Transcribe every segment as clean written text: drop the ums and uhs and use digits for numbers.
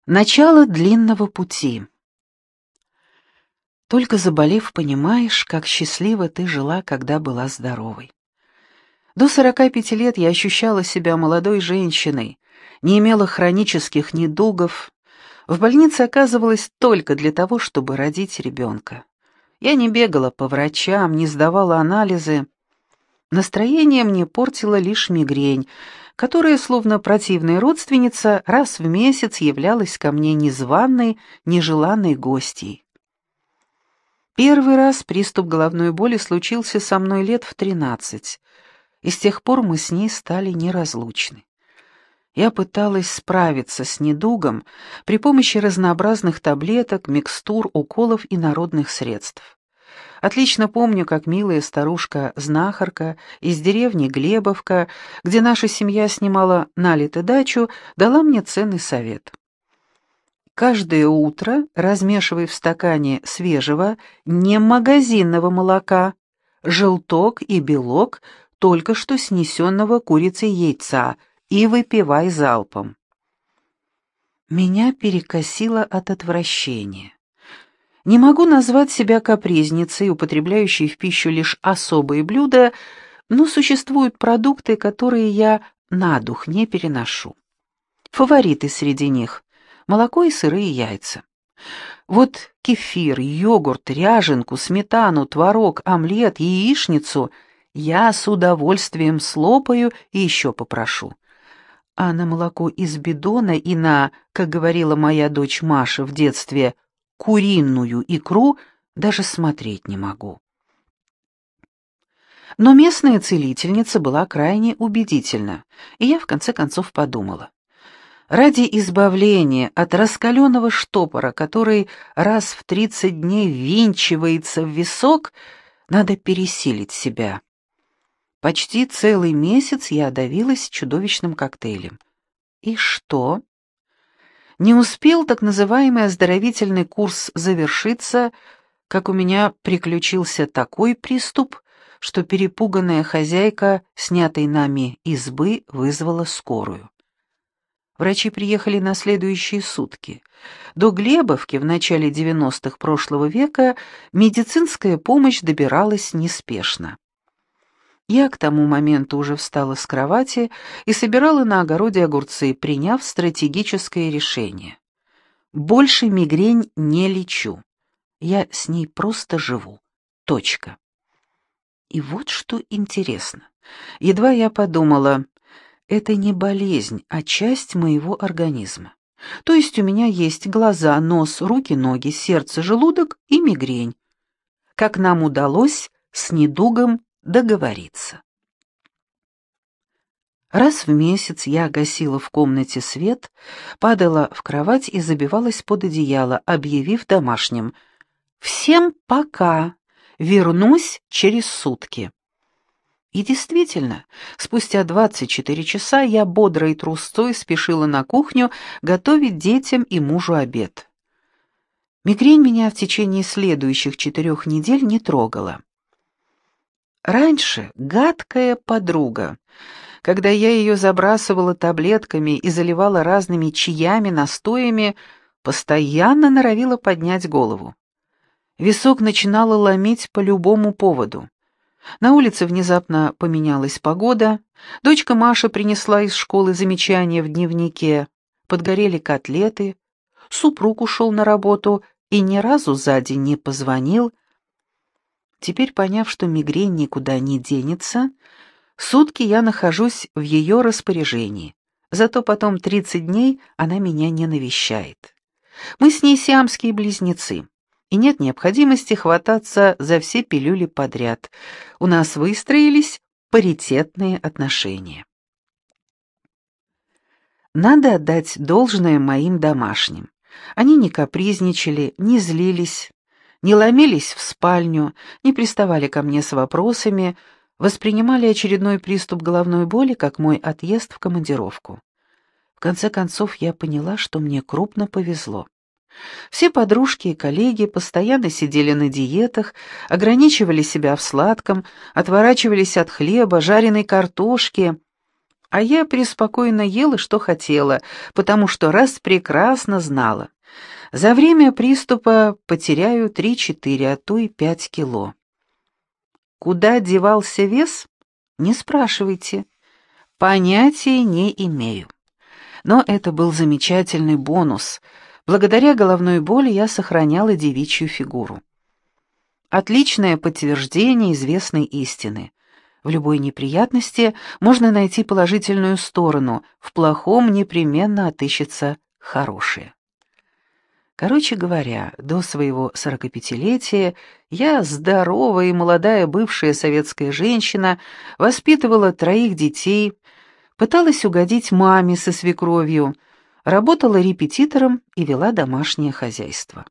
Начало длинного пути. Только заболев, понимаешь, как счастливо ты жила, когда была здоровой. До 45 лет я ощущала себя молодой женщиной, не имела хронических недугов. В больнице оказывалась только для того, чтобы родить ребенка. Я не бегала по врачам, не сдавала анализы. Настроение мне портила лишь мигрень, которая, словно противная родственница, раз в месяц являлась ко мне незваной, нежеланной гостьей. Первый раз приступ головной боли случился со мной лет в 13, и с тех пор мы с ней стали неразлучны. Я пыталась справиться с недугом при помощи разнообразных таблеток, микстур, уколов и народных средств. Отлично помню, как милая старушка-знахарка из деревни Глебовка, где наша семья снимала налито дачу, дала мне ценный совет. Каждое утро размешивай в стакане свежего, не магазинного молока, желток и белок только что снесенного курицей яйца и выпивай залпом. Меня перекосило от отвращения. Не могу назвать себя капризницей, употребляющей в пищу лишь особые блюда, но существуют продукты, которые я на дух не переношу. Фавориты среди них — молоко и сырые яйца. Вот кефир, йогурт, ряженку, сметану, творог, омлет, яичницу я с удовольствием слопаю и еще попрошу. А на молоко из бидона и на, как говорила моя дочь Маша в детстве, куриную икру даже смотреть не могу. Но местная целительница была крайне убедительна, и я в конце концов подумала. Ради избавления от раскаленного штопора, который раз в 30 дней ввинчивается в висок, надо пересилить себя. Почти целый месяц я давилась чудовищным коктейлем. И что? Не успел так называемый оздоровительный курс завершиться, как у меня приключился такой приступ, что перепуганная хозяйка, снятой нами избы, вызвала скорую. Врачи приехали на следующие сутки. До Глебовки в начале 90-х прошлого века медицинская помощь добиралась неспешно. Я к тому моменту уже встала с кровати и собирала на огороде огурцы, приняв стратегическое решение. Больше мигрень не лечу. Я с ней просто живу. Точка. И вот что интересно. Едва я подумала, это не болезнь, а часть моего организма. То есть у меня есть глаза, нос, руки, ноги, сердце, желудок и мигрень. Как нам удалось с недугом договориться. Раз в месяц я гасила в комнате свет, падала в кровать и забивалась под одеяло, объявив домашним: «Всем пока, вернусь через сутки». И действительно, спустя 24 часа я бодрой трусцой спешила на кухню готовить детям и мужу обед. Мигрень меня в течение следующих 4 недель не трогала. Раньше гадкая подруга, когда я ее забрасывала таблетками и заливала разными чаями, настоями, постоянно норовила поднять голову. Висок начинало ломить по любому поводу. На улице внезапно поменялась погода, дочка Маша принесла из школы замечания в дневнике, подгорели котлеты, супруг ушел на работу и ни разу за день не позвонил. Теперь, поняв, что мигрень никуда не денется, сутки я нахожусь в ее распоряжении, зато потом 30 дней она меня не навещает. Мы с ней сиамские близнецы, и нет необходимости хвататься за все пилюли подряд. У нас выстроились паритетные отношения. Надо отдать должное моим домашним. Они не капризничали, не злились, не ломились в спальню, не приставали ко мне с вопросами, воспринимали очередной приступ головной боли как мой отъезд в командировку. В конце концов, я поняла, что мне крупно повезло. Все подружки и коллеги постоянно сидели на диетах, ограничивали себя в сладком, отворачивались от хлеба, жареной картошки. А я преспокойно ела, что хотела, потому что раз прекрасно знала. За время приступа потеряю 3-4, а то и 5 кило. Куда девался вес? Не спрашивайте. Понятия не имею. Но это был замечательный бонус. Благодаря головной боли я сохраняла девичью фигуру. Отличное подтверждение известной истины. В любой неприятности можно найти положительную сторону, в плохом непременно отыщется хорошее. Короче говоря, до своего 45-летия я, здоровая и молодая бывшая советская женщина, воспитывала 3 детей, пыталась угодить маме со свекровью, работала репетитором и вела домашнее хозяйство.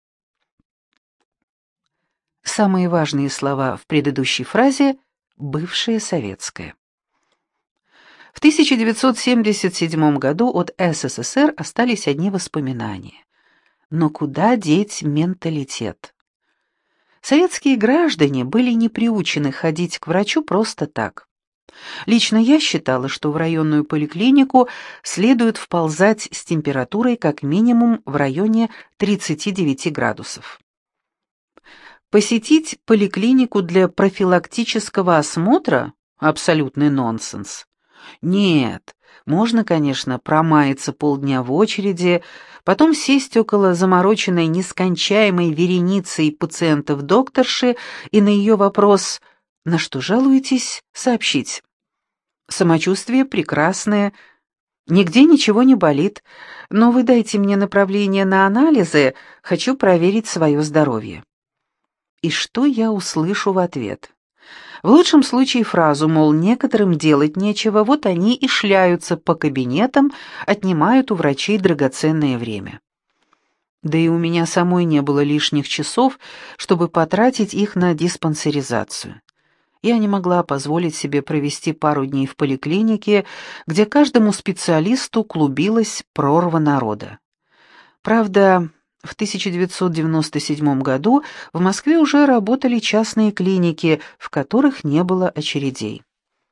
Самые важные слова в предыдущей фразе «бывшая советская». В 1977 году от СССР остались одни воспоминания. Но куда деть менталитет? Советские граждане были не приучены ходить к врачу просто так. Лично я считала, что в районную поликлинику следует вползать с температурой как минимум в районе 39 градусов. Посетить поликлинику для профилактического осмотра – абсолютный нонсенс. Нет, можно, конечно, промаяться полдня в очереди, потом сесть около замороченной нескончаемой вереницей пациентов-докторши и на ее вопрос «На что жалуетесь?» сообщить. Самочувствие прекрасное, нигде ничего не болит, но вы дайте мне направление на анализы, хочу проверить свое здоровье. И что я услышу в ответ? В лучшем случае фразу, мол, некоторым делать нечего, вот они и шляются по кабинетам, отнимают у врачей драгоценное время. Да и у меня самой не было лишних часов, чтобы потратить их на диспансеризацию. Я не могла позволить себе провести пару дней в поликлинике, где каждому специалисту клубилась прорва народа. Правда, в 1997 году в Москве уже работали частные клиники, в которых не было очередей.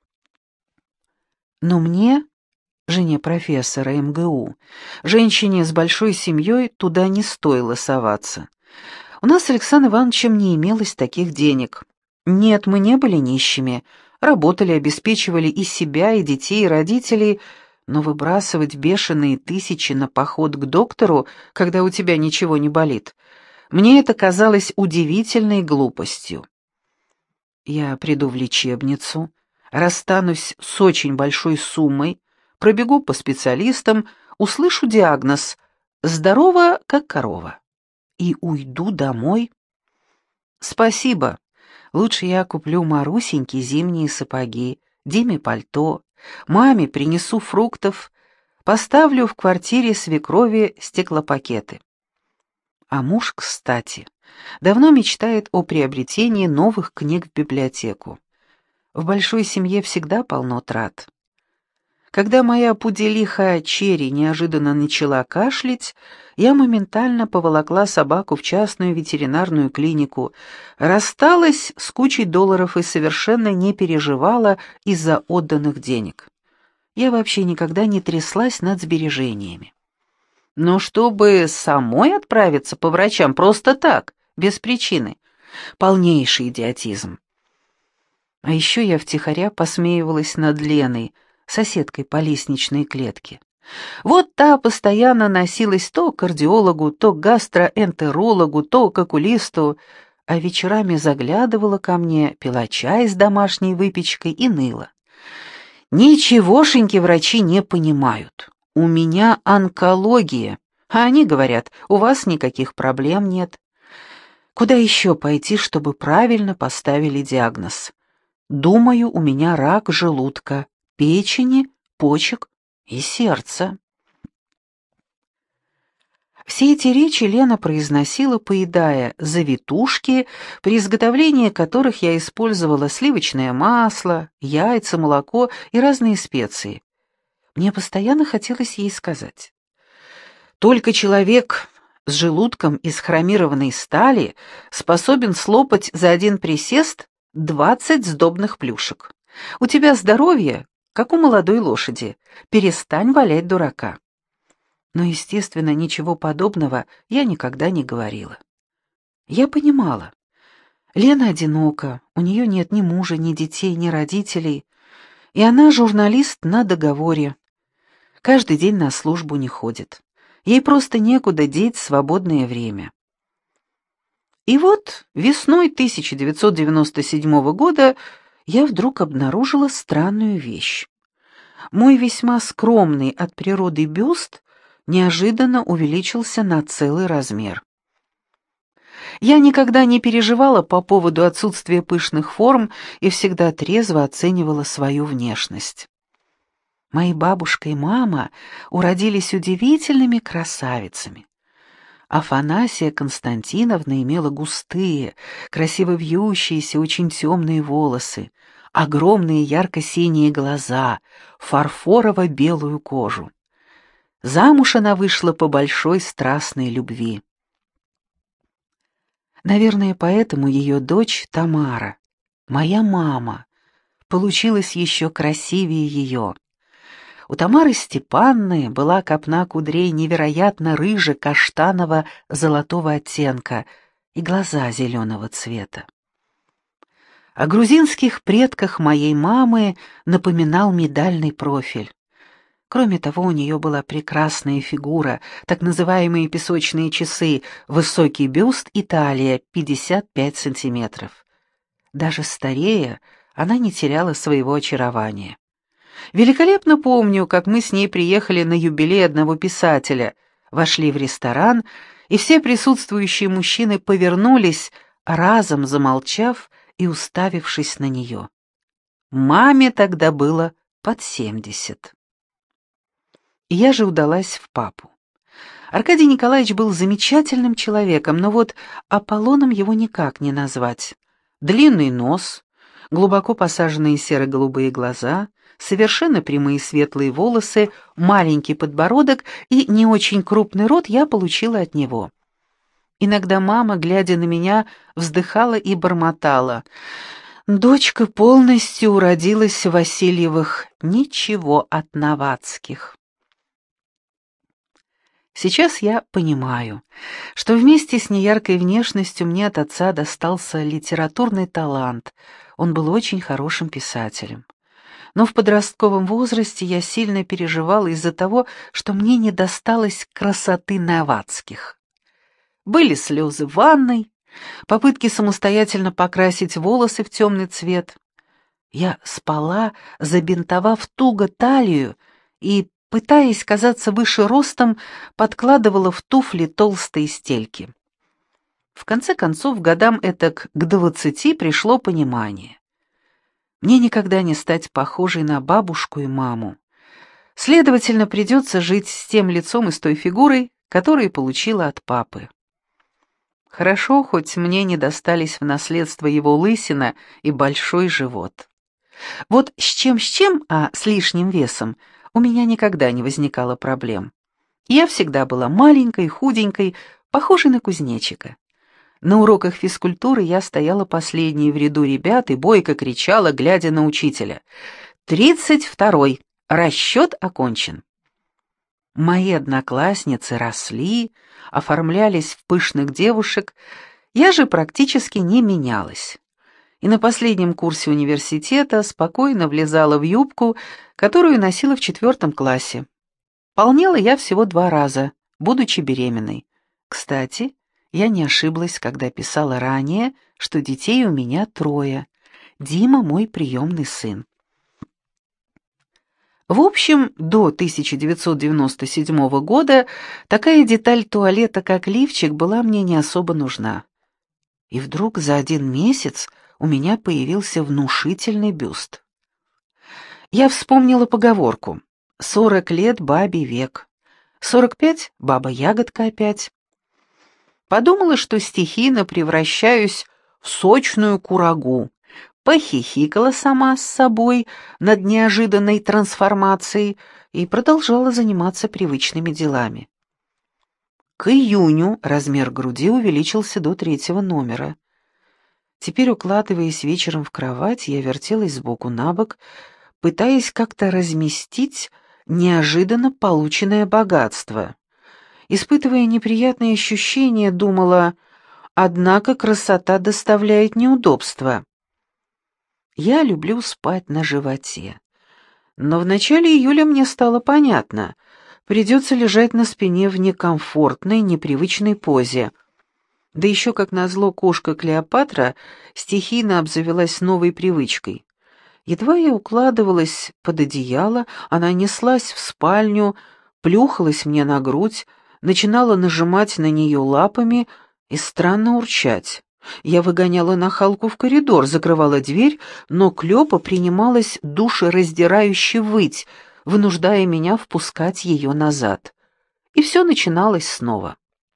Но мне, жене профессора МГУ, женщине с большой семьей, туда не стоило соваться. У нас с Александром Ивановичем не имелось таких денег. Нет, мы не были нищими, работали, обеспечивали и себя, и детей, и родителей, но выбрасывать бешеные тысячи на поход к доктору, когда у тебя ничего не болит, мне это казалось удивительной глупостью. Я приду в лечебницу, расстанусь с очень большой суммой, пробегу по специалистам, услышу диагноз «здорова, как корова» и уйду домой. Спасибо. Лучше я куплю Марусеньке зимние сапоги, Диме пальто, маме принесу фруктов, поставлю в квартире свекрови стеклопакеты. А муж, кстати, давно мечтает о приобретении новых книг в библиотеку. В большой семье всегда полно трат. Когда моя пуделиха Черри неожиданно начала кашлять, я моментально поволокла собаку в частную ветеринарную клинику, рассталась с кучей долларов и совершенно не переживала из-за отданных денег. Я вообще никогда не тряслась над сбережениями. Но чтобы самой отправиться по врачам просто так, без причины, полнейший идиотизм. А еще я втихаря посмеивалась над Леной, соседкой по лестничной клетке. Вот та постоянно носилась то к кардиологу, то к гастроэнтерологу, то к окулисту, а вечерами заглядывала ко мне, пила чай с домашней выпечкой и ныла. Ничегошеньки врачи не понимают. У меня онкология, а они говорят, у вас никаких проблем нет. Куда еще пойти, чтобы правильно поставили диагноз? Думаю, у меня рак желудка, печени, почек и сердца. Все эти речи Лена произносила, поедая завитушки, при изготовлении которых я использовала сливочное масло, яйца, молоко и разные специи. Мне постоянно хотелось ей сказать: только человек с желудком из хромированной стали способен слопать за один присест 20 сдобных плюшек. У тебя здоровье, как у молодой лошади. Перестань валять дурака. Но, естественно, ничего подобного я никогда не говорила. Я понимала. Лена одинока, у нее нет ни мужа, ни детей, ни родителей, и она журналист на договоре. Каждый день на службу не ходит. Ей просто некуда деть свободное время. И вот весной 1997 года я вдруг обнаружила странную вещь. Мой весьма скромный от природы бюст неожиданно увеличился на целый размер. Я никогда не переживала по поводу отсутствия пышных форм и всегда трезво оценивала свою внешность. Мои бабушка и мама уродились удивительными красавицами. Афанасия Константиновна имела густые, красиво вьющиеся, очень темные волосы, огромные ярко-синие глаза, фарфорово-белую кожу. Замуж она вышла по большой страстной любви. Наверное, поэтому ее дочь Тамара, моя мама, получилась еще красивее ее. У Тамары Степанны была копна кудрей невероятно рыже-каштаново-золотого оттенка и глаза зеленого цвета. О грузинских предках моей мамы напоминал медальный профиль. Кроме того, у нее была прекрасная фигура, так называемые песочные часы, высокий бюст и талия 55 сантиметров. Даже старея, она не теряла своего очарования. Великолепно помню, как мы с ней приехали на юбилей одного писателя, вошли в ресторан, и все присутствующие мужчины повернулись, разом замолчав и уставившись на нее. Маме тогда было под 70. Я же удалась в папу. Аркадий Николаевич был замечательным человеком, но вот Аполлоном его никак не назвать. Длинный нос, глубоко посаженные серо-голубые глаза, совершенно прямые светлые волосы, маленький подбородок и не очень крупный рот я получила от него. Иногда мама, глядя на меня, вздыхала и бормотала: «Дочка полностью уродилась в Васильевых, ничего от Новацких». Сейчас я понимаю, что вместе с неяркой внешностью мне от отца достался литературный талант, он был очень хорошим писателем. Но в подростковом возрасте я сильно переживала из-за того, что мне не досталось красоты Новацких. Были слезы в ванной, попытки самостоятельно покрасить волосы в темный цвет. Я спала, забинтовав туго талию, и, пытаясь казаться выше ростом, подкладывала в туфли толстые стельки. В конце концов, годам этак к 20 пришло понимание. Мне никогда не стать похожей на бабушку и маму. Следовательно, придется жить с тем лицом и с той фигурой, которую получила от папы. Хорошо, хоть мне не достались в наследство его лысина и большой живот. Вот с чем, а с лишним весом у меня никогда не возникало проблем. Я всегда была маленькой, худенькой, похожей на кузнечика. На уроках физкультуры я стояла последней в ряду ребят и бойко кричала, глядя на учителя: «32-й! Расчет окончен!» Мои одноклассницы росли, оформлялись в пышных девушек, я же практически не менялась. И на последнем курсе университета спокойно влезала в юбку, которую носила в 4 классе. Полнела я всего 2 раза, будучи беременной. Кстати, я не ошиблась, когда писала ранее, что детей у меня 3. Дима — мой приемный сын. В общем, до 1997 года такая деталь туалета, как лифчик, была мне не особо нужна. И вдруг за 1 месяц у меня появился внушительный бюст. Я вспомнила поговорку: 40 лет бабе век, 45 баба-ягодка опять. Подумала, что стихийно превращаюсь в сочную курагу, похихикала сама с собой над неожиданной трансформацией и продолжала заниматься привычными делами. К июню размер груди увеличился до 3 номера. Теперь, укладываясь вечером в кровать, я вертелась сбоку на бок, пытаясь как-то разместить неожиданно полученное богатство. Испытывая неприятные ощущения, думала, однако красота доставляет неудобства. Я люблю спать на животе. Но в начале июля мне стало понятно, придется лежать на спине в некомфортной, непривычной позе. Да еще, как назло, кошка Клеопатра стихийно обзавелась новой привычкой. Едва я укладывалась под одеяло, она неслась в спальню, плюхалась мне на грудь, начинала нажимать на нее лапами и странно урчать. Я выгоняла нахалку в коридор, закрывала дверь, но Клёпа принималась душераздирающе выть, вынуждая меня впускать ее назад. И все начиналось снова.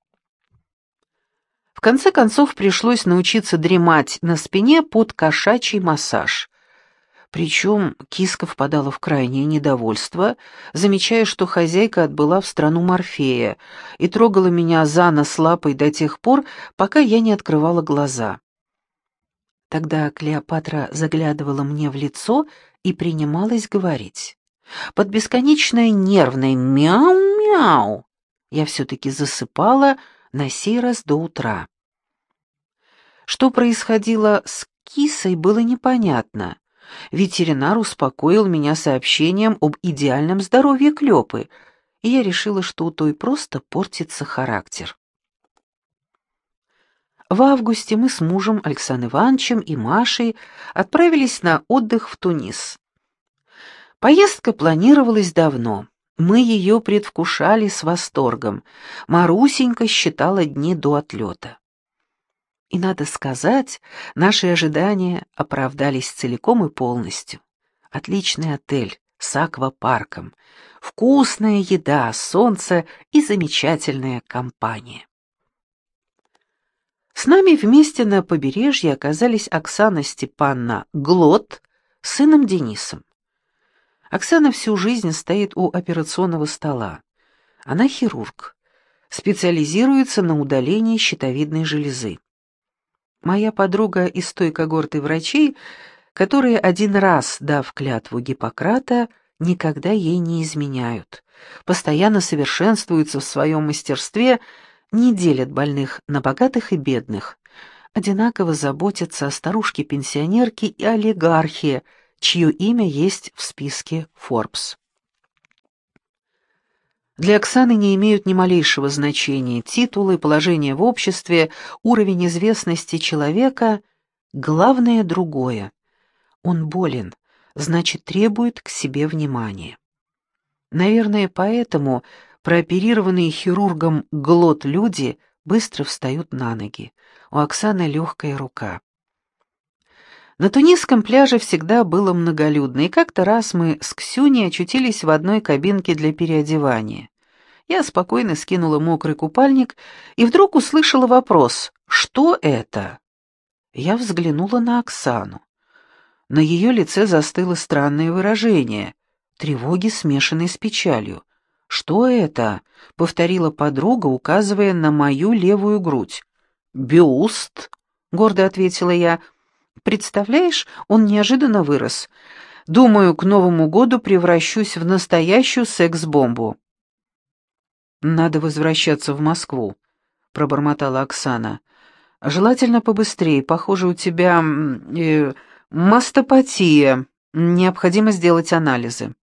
В конце концов пришлось научиться дремать на спине под кошачий массаж. Причем киска впадала в крайнее недовольство, замечая, что хозяйка отбыла в страну Морфея и трогала меня за нос лапой до тех пор, пока я не открывала глаза. Тогда Клеопатра заглядывала мне в лицо и принималась говорить. Под бесконечное нервное «мяу-мяу» я все-таки засыпала, на сей раз до утра. Что происходило с кисой, было непонятно. Ветеринар успокоил меня сообщением об идеальном здоровье Клёпы, и я решила, что у той просто портится характер. В августе мы с мужем Александром Ивановичем и Машей отправились на отдых в Тунис. Поездка планировалась давно. Мы ее предвкушали с восторгом. Марусенька считала дни до отлета. И, надо сказать, наши ожидания оправдались целиком и полностью. Отличный отель с аквапарком, вкусная еда, солнце и замечательная компания. С нами вместе на побережье оказались Оксана Степановна Глот с сыном Денисом. Оксана всю жизнь стоит у операционного стола. Она хирург, специализируется на удалении щитовидной железы. Моя подруга из той когорты врачей, которые один раз, дав клятву Гиппократа, никогда ей не изменяют, постоянно совершенствуются в своем мастерстве, не делят больных на богатых и бедных, одинаково заботятся о старушке-пенсионерке и олигархе, чье имя есть в списке Forbes. Для Оксаны не имеют ни малейшего значения титулы, положение в обществе, уровень известности человека. Главное другое. Он болен, значит, требует к себе внимания. Наверное, поэтому прооперированные хирургом Глот люди быстро встают на ноги. У Оксаны легкая рука. На тунисском пляже всегда было многолюдно, и как-то раз мы с Ксюней очутились в одной кабинке для переодевания. Я спокойно скинула мокрый купальник и вдруг услышала вопрос «Что это?». Я взглянула на Оксану. На ее лице застыло странное выражение тревоги, смешанной с печалью. «Что это?» — повторила подруга, указывая на мою левую грудь. «Бюст», — гордо ответила я. «Представляешь, он неожиданно вырос. Думаю, к Новому году превращусь в настоящую секс-бомбу». «Надо возвращаться в Москву», — пробормотала Оксана. «Желательно побыстрее. Похоже, у тебя мастопатия. Необходимо сделать анализы».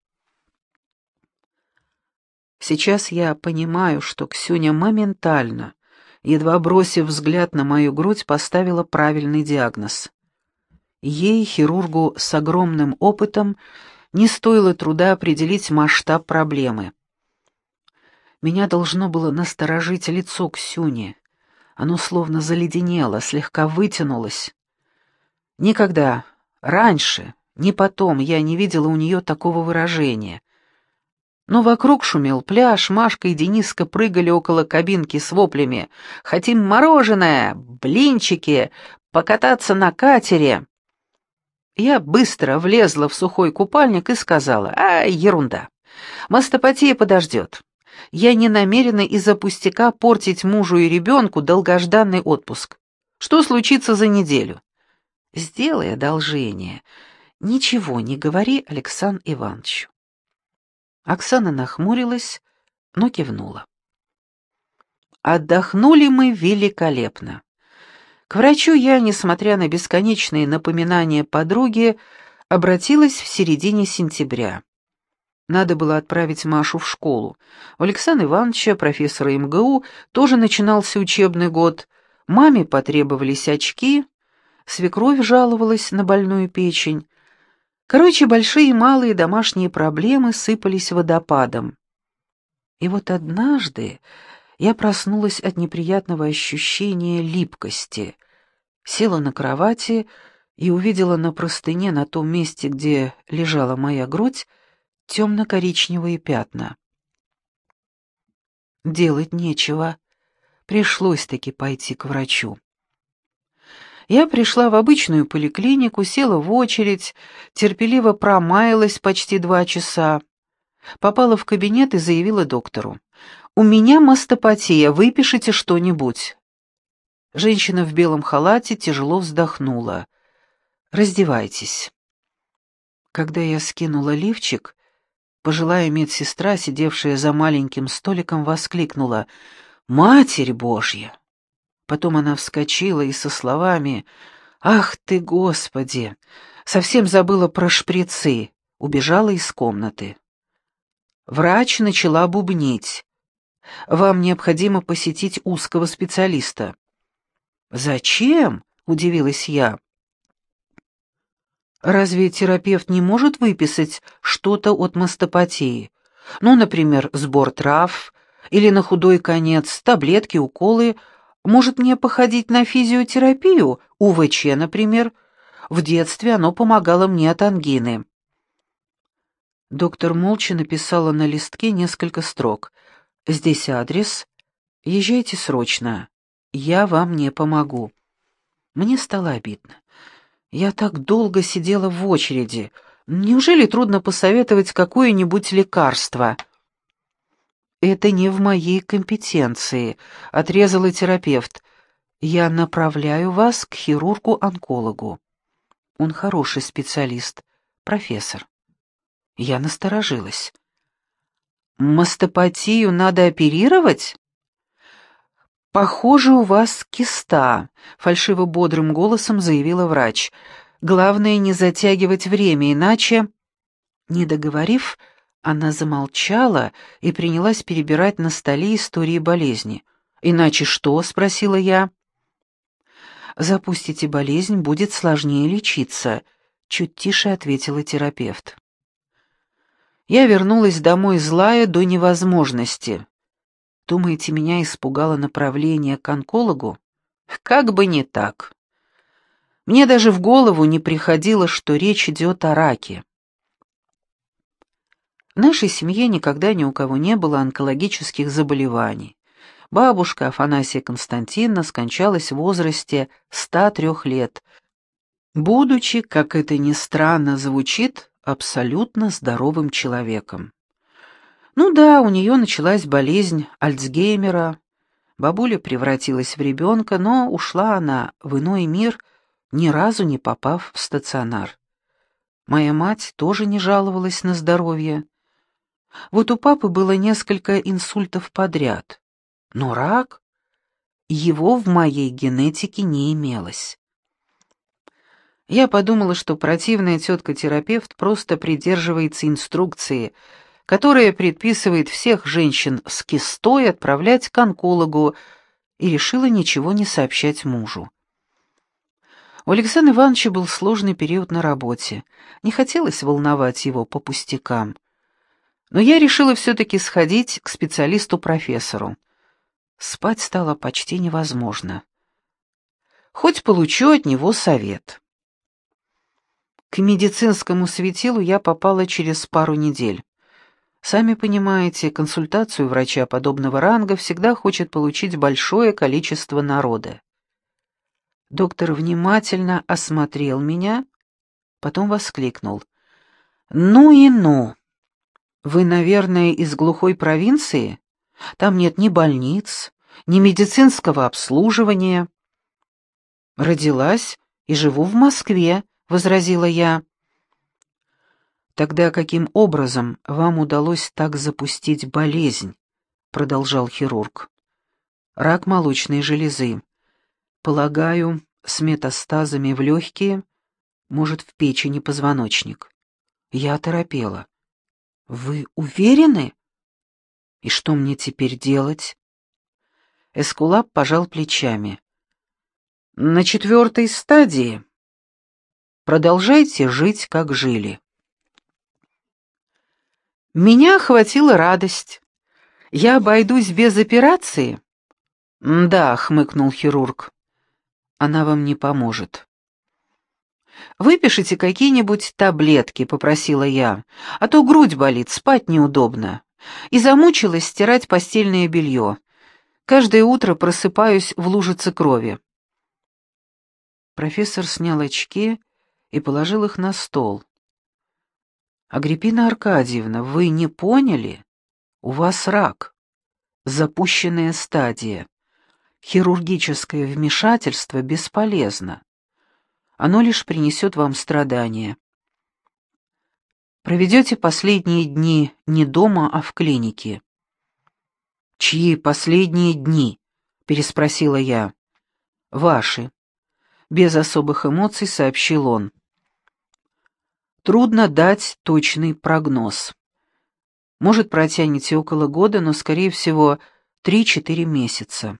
Сейчас я понимаю, что Ксюня моментально, едва бросив взгляд на мою грудь, поставила правильный диагноз. Ей, хирургу с огромным опытом, не стоило труда определить масштаб проблемы. Меня должно было насторожить лицо Ксюни. Оно словно заледенело, слегка вытянулось. Никогда, раньше, ни потом я не видела у нее такого выражения. Но вокруг шумел пляж, Машка и Дениска прыгали около кабинки с воплями: «Хотим мороженое, блинчики, покататься на катере». Я быстро влезла в сухой купальник и сказала: ерунда, мастопатия подождет. Я не намерена из-за пустяка портить мужу и ребенку долгожданный отпуск. Что случится за неделю? Сделай одолжение. «Ничего не говори Александру Ивановичу». Оксана нахмурилась, но кивнула. Отдохнули мы великолепно. К врачу я, несмотря на бесконечные напоминания подруги, обратилась в середине сентября. Надо было отправить Машу в школу. У Александра Ивановича, профессора МГУ, тоже начинался учебный год. Маме потребовались очки, свекровь жаловалась на больную печень. Короче, большие и малые домашние проблемы сыпались водопадом. И вот однажды я проснулась от неприятного ощущения липкости, села на кровати и увидела на простыне, на том месте, где лежала моя грудь, темно-коричневые пятна. Делать нечего. Пришлось-таки пойти к врачу. Я пришла в обычную поликлинику, села в очередь, терпеливо промаялась почти 2 часа. Попала в кабинет и заявила доктору: «У меня мастопатия, выпишите что-нибудь». Женщина в белом халате тяжело вздохнула. «Раздевайтесь». Когда я скинула лифчик, пожилая медсестра, сидевшая за маленьким столиком, воскликнула: «Матерь Божья!». Потом она вскочила и со словами «Ах ты, Господи!» совсем забыла про шприцы, убежала из комнаты. Врач начала бубнить: «Вам необходимо посетить узкого специалиста». «Зачем?» — удивилась я. «Разве терапевт не может выписать что-то от мастопатии? Ну, например, сбор трав или на худой конец таблетки, уколы. Может, мне походить на физиотерапию, УВЧ, например? В детстве оно помогало мне от ангины». Доктор молча написала на листке несколько строк. «Здесь адрес. Езжайте срочно. Я вам не помогу». Мне стало обидно. Я так долго сидела в очереди. Неужели трудно посоветовать какое-нибудь лекарство? «Это не в моей компетенции», — отрезала терапевт. «Я направляю вас к хирургу-онкологу. Он хороший специалист, профессор». Я насторожилась. «Мастопатию надо оперировать?» «Похоже, у вас киста», — фальшиво-бодрым голосом заявила врач. «Главное не затягивать время, иначе...» Не договорив, она замолчала и принялась перебирать на столе истории болезни. «Иначе что?» — спросила я. «Запустите болезнь, будет сложнее лечиться», — чуть тише ответила терапевт. Я вернулась домой злая до невозможности. Думаете, меня испугало направление к онкологу? Как бы не так. Мне даже в голову не приходило, что речь идет о раке. В нашей семье никогда ни у кого не было онкологических заболеваний. Бабушка Афанасия Константиновна скончалась в возрасте 103 лет, будучи, как это ни странно звучит, абсолютно здоровым человеком. Ну да, у нее началась болезнь Альцгеймера, бабуля превратилась в ребенка, но ушла она в иной мир, ни разу не попав в стационар. Моя мать тоже не жаловалась на здоровье. Вот у папы было несколько инсультов подряд, но рак, его в моей генетике не имелось. Я подумала, что противная тетка-терапевт просто придерживается инструкции, которая предписывает всех женщин с кистой отправлять к онкологу, и решила ничего не сообщать мужу. У Александра Ивановича был сложный период на работе, не хотелось волновать его по пустякам. Но я решила все-таки сходить к специалисту-профессору. Спать стало почти невозможно. Хоть получу от него совет. К медицинскому светилу я попала через пару недель. Сами понимаете, консультацию врача подобного ранга всегда хочет получить большое количество народа. Доктор внимательно осмотрел меня, потом воскликнул: «Ну и ну! Вы, наверное, из глухой провинции? Там нет ни больниц, ни медицинского обслуживания». «Родилась и живу в Москве», — возразила я. Тогда каким образом вам удалось так запустить болезнь? Продолжал хирург. Рак молочной железы. Полагаю, с метастазами в легкие, может, в печени позвоночник. Я оторопела. Вы уверены? И что мне теперь делать? Эскулап пожал плечами. На 4-й стадии продолжайте жить, как жили. Меня охватила радость. Я обойдусь без операции? Да, хмыкнул хирург. Она вам не поможет. «Выпишите какие-нибудь таблетки», — попросила я, «а то грудь болит, спать неудобно». И замучилась стирать постельное белье. Каждое утро просыпаюсь в лужице крови. Профессор снял очки и положил их на стол. «Агриппина Аркадьевна, вы не поняли? У вас рак. Запущенная стадия. Хирургическое вмешательство бесполезно. Оно лишь принесет вам страдания. Проведете последние дни не дома, а в клинике». «Чьи последние дни?» — переспросила я. «Ваши», — без особых эмоций сообщил он. «Трудно дать точный прогноз. Может, протянете около года, но, скорее всего, 3-4 месяца.